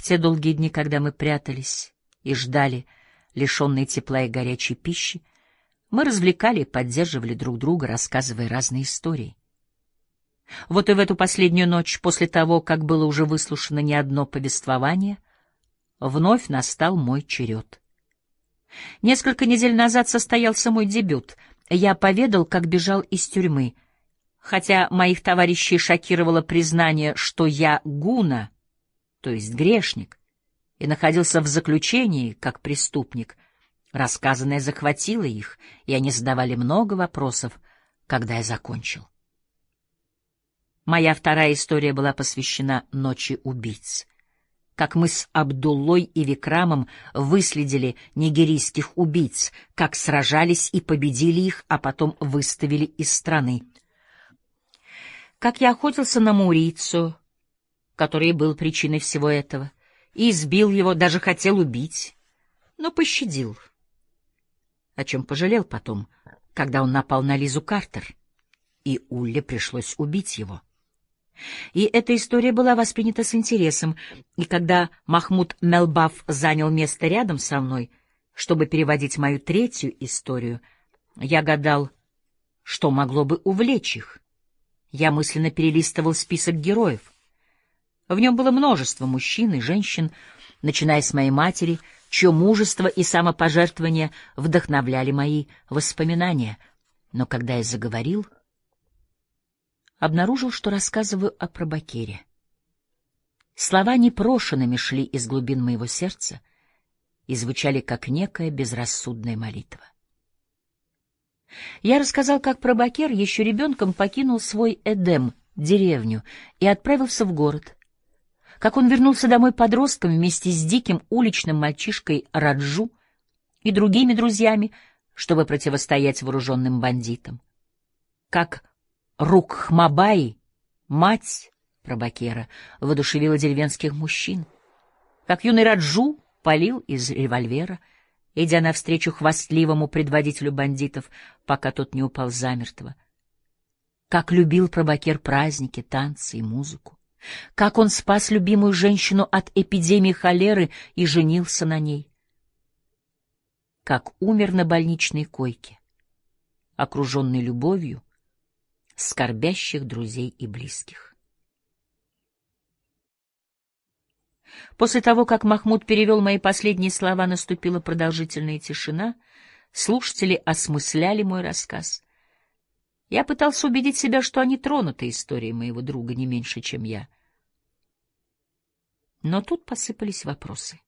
те долгие дни, когда мы прятались и ждали, лишенные тепла и горячей пищи, мы развлекали и поддерживали друг друга, рассказывая разные истории. Вот и в эту последнюю ночь, после того, как было уже выслушано не одно повествование, вновь настал мой черед. Несколько недель назад состоялся мой дебют. Я поведал, как бежал из тюрьмы. Хотя моих товарищей шокировало признание, что я гуна, то есть грешник, и находился в заключении как преступник, рассказанное захватило их, и они задавали много вопросов, когда я закончил. Моя вторая история была посвящена Ночи убийц. Как мы с Абдуллой и Викрамом выследили нигерийских убийц, как сражались и победили их, а потом выставили из страны. Как я охотился на маурицу, который был причиной всего этого, и избил его, даже хотел убить, но пощадил, о чем пожалел потом, когда он напал на Лизу Картер, и Улле пришлось убить его. И эта история была воспринята с интересом, и когда Махмуд Мелбаф занял место рядом со мной, чтобы переводить мою третью историю, я гадал, что могло бы увлечь их. Я мысленно перелистывал список героев. В нем было множество мужчин и женщин, начиная с моей матери, чье мужество и самопожертвование вдохновляли мои воспоминания. Но когда я заговорил, обнаружил, что рассказываю о Прабакере. Слова непрошенными шли из глубин моего сердца и звучали как некая безрассудная молитва. Я рассказал, как Прабакер еще ребенком покинул свой Эдем, деревню, и отправился в город. Как он вернулся домой подростком вместе с диким уличным мальчишкой Раджу и другими друзьями, чтобы противостоять вооруженным бандитам. Как Рукхмабаи, мать Прабакера, воодушевила деревенских мужчин. Как юный Раджу палил из револьвера, идя навстречу хвастливому предводителю бандитов, пока тот не упал замертво. Как любил Прабакер праздники, танцы и музыку. Как он спас любимую женщину от эпидемии холеры и женился на ней. Как умер на больничной койке, окруженный любовью скорбящих друзей и близких. После того, как Махмуд перевел мои последние слова, наступила продолжительная тишина. Слушатели осмысляли мой рассказ. Я пытался убедить себя, что они тронуты историей моего друга не меньше, чем я. Но тут посыпались вопросы.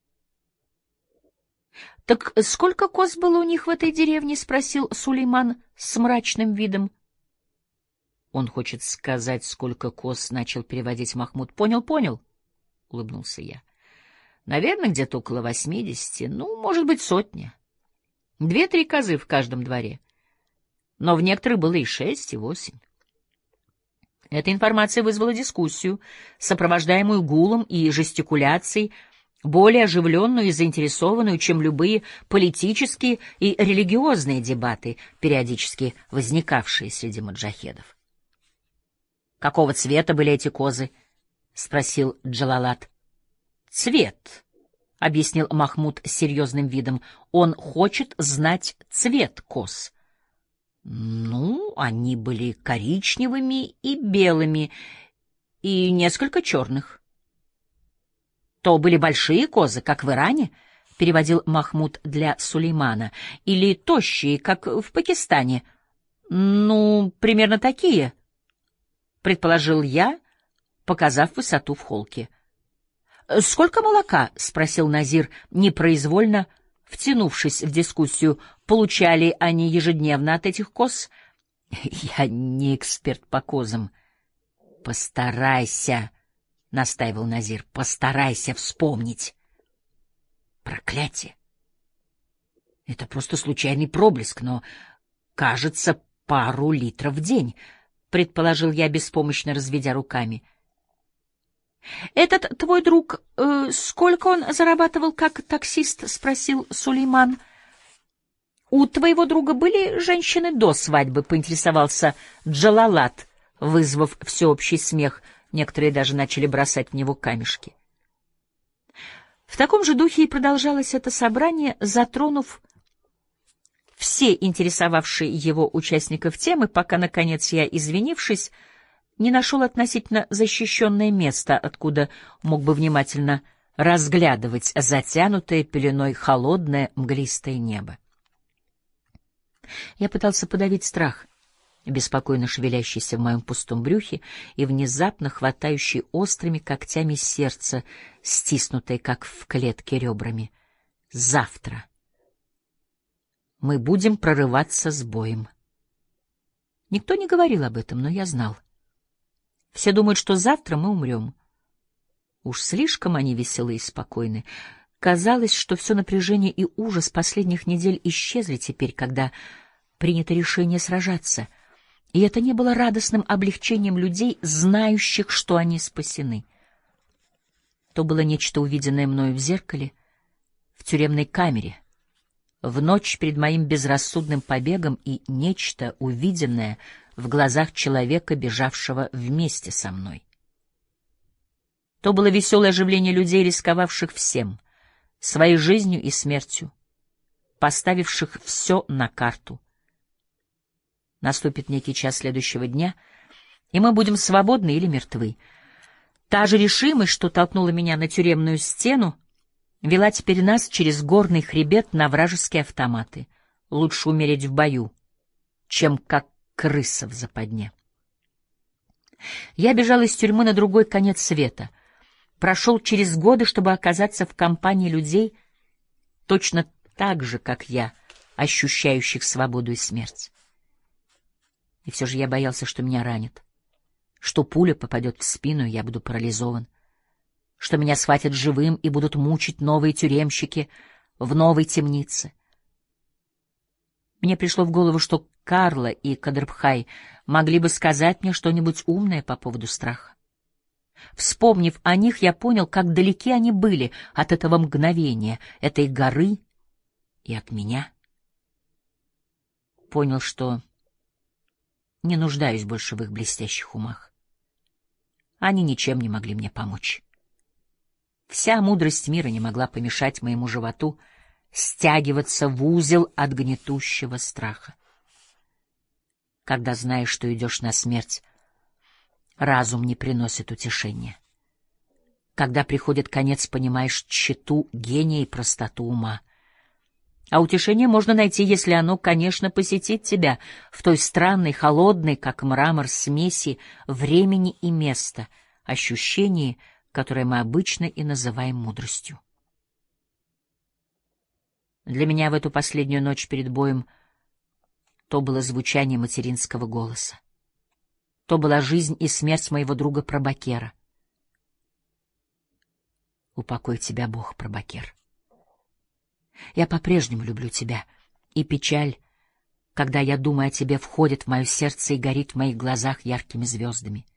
— Так сколько коз было у них в этой деревне? — спросил Сулейман с мрачным видом. — Он хочет сказать, сколько коз, — начал переводить Махмуд. — Понял, — улыбнулся я. — Наверное, где-то около 80, может быть, 100. 2-3 козы в каждом дворе. Но в некоторых было и 6, и 8. Эта информация вызвала дискуссию, сопровождаемую гулом и жестикуляцией, более оживленную и заинтересованную, чем любые политические и религиозные дебаты, периодически возникавшие среди маджахедов. — Какого цвета были эти козы? — спросил Джалалат. — Цвет, — объяснил Махмуд с серьезным видом. — Он хочет знать цвет коз. — Они были коричневыми и белыми, и несколько черных. — То были большие козы, как в Иране, — переводил Махмуд для Сулеймана, — или тощие, как в Пакистане. — Примерно такие, — предположил я, показав высоту в холке. — Сколько молока? — спросил Назир, непроизвольно втянувшись в дискуссию. Получали они ежедневно от этих коз? — Я не эксперт по козам. — Постарайся, — настаивал Назир, — постарайся вспомнить. Проклятие! Это просто случайный проблеск, но, кажется, пару литров в день, — предположил я, беспомощно разведя руками. — Этот твой друг, сколько он зарабатывал как таксист? — спросил Сулейман. — У твоего друга были женщины до свадьбы? — поинтересовался Джалалат, вызвав всеобщий смех. Некоторые даже начали бросать в него камешки. В таком же духе и продолжалось это собрание, затронув все интересовавшие его участников темы, пока, наконец, я, извинившись, не нашел относительно защищенное место, откуда мог бы внимательно разглядывать затянутое пеленой холодное мглистое небо. Я пытался подавить страх, беспокойно шевелящийся в моем пустом брюхе и внезапно хватающий острыми когтями сердце, стиснутое, как в клетке, ребрами. Завтра мы будем прорываться с боем. Никто не говорил об этом, но я знал. Все думают, что завтра мы умрем. Уж слишком они веселы и спокойны. Казалось, что все напряжение и ужас последних недель исчезли теперь, когда принято решение сражаться. И это не было радостным облегчением людей, знающих, что они спасены. То было нечто, увиденное мною в зеркале, в тюремной камере, в ночь перед моим безрассудным побегом, и нечто, увиденное в глазах человека, бежавшего вместе со мной. То было веселое оживление людей, рисковавших всем, своей жизнью и смертью, поставивших все на карту. Наступит некий час следующего дня, и мы будем свободны или мертвы. Та же решимость, что толкнула меня на тюремную стену, вела теперь нас через горный хребет на вражеские автоматы. Лучше умереть в бою, чем как крыса в западне. Я бежал из тюрьмы на другой конец света, прошел через годы, чтобы оказаться в компании людей, точно так же, как я, ощущающих свободу и смерть. И все же я боялся, что меня ранят, что пуля попадет в спину, и я буду парализован, что меня схватят живым и будут мучить новые тюремщики в новой темнице. Мне пришло в голову, что Карла и Кадрбхай могли бы сказать мне что-нибудь умное по поводу страха. Вспомнив о них, я понял, как далеки они были от этого мгновения, этой горы и от меня. Понял, что не нуждаюсь больше в их блестящих умах. Они ничем не могли мне помочь. Вся мудрость мира не могла помешать моему животу стягиваться в узел от гнетущего страха. Когда знаешь, что идешь на смерть, разум не приносит утешения. Когда приходит конец, понимаешь тщету гения и простоту ума. А утешение можно найти, если оно, конечно, посетит тебя в той странной, холодной, как мрамор, смеси времени и места, ощущении, которое мы обычно и называем мудростью. Для меня в эту последнюю ночь перед боем то было звучание материнского голоса, то была жизнь и смерть моего друга Прабакера. Упокой тебя, Бог, Прабакер. Я по-прежнему люблю тебя, и печаль, когда я думаю о тебе, входит в мое сердце и горит в моих глазах яркими звездами.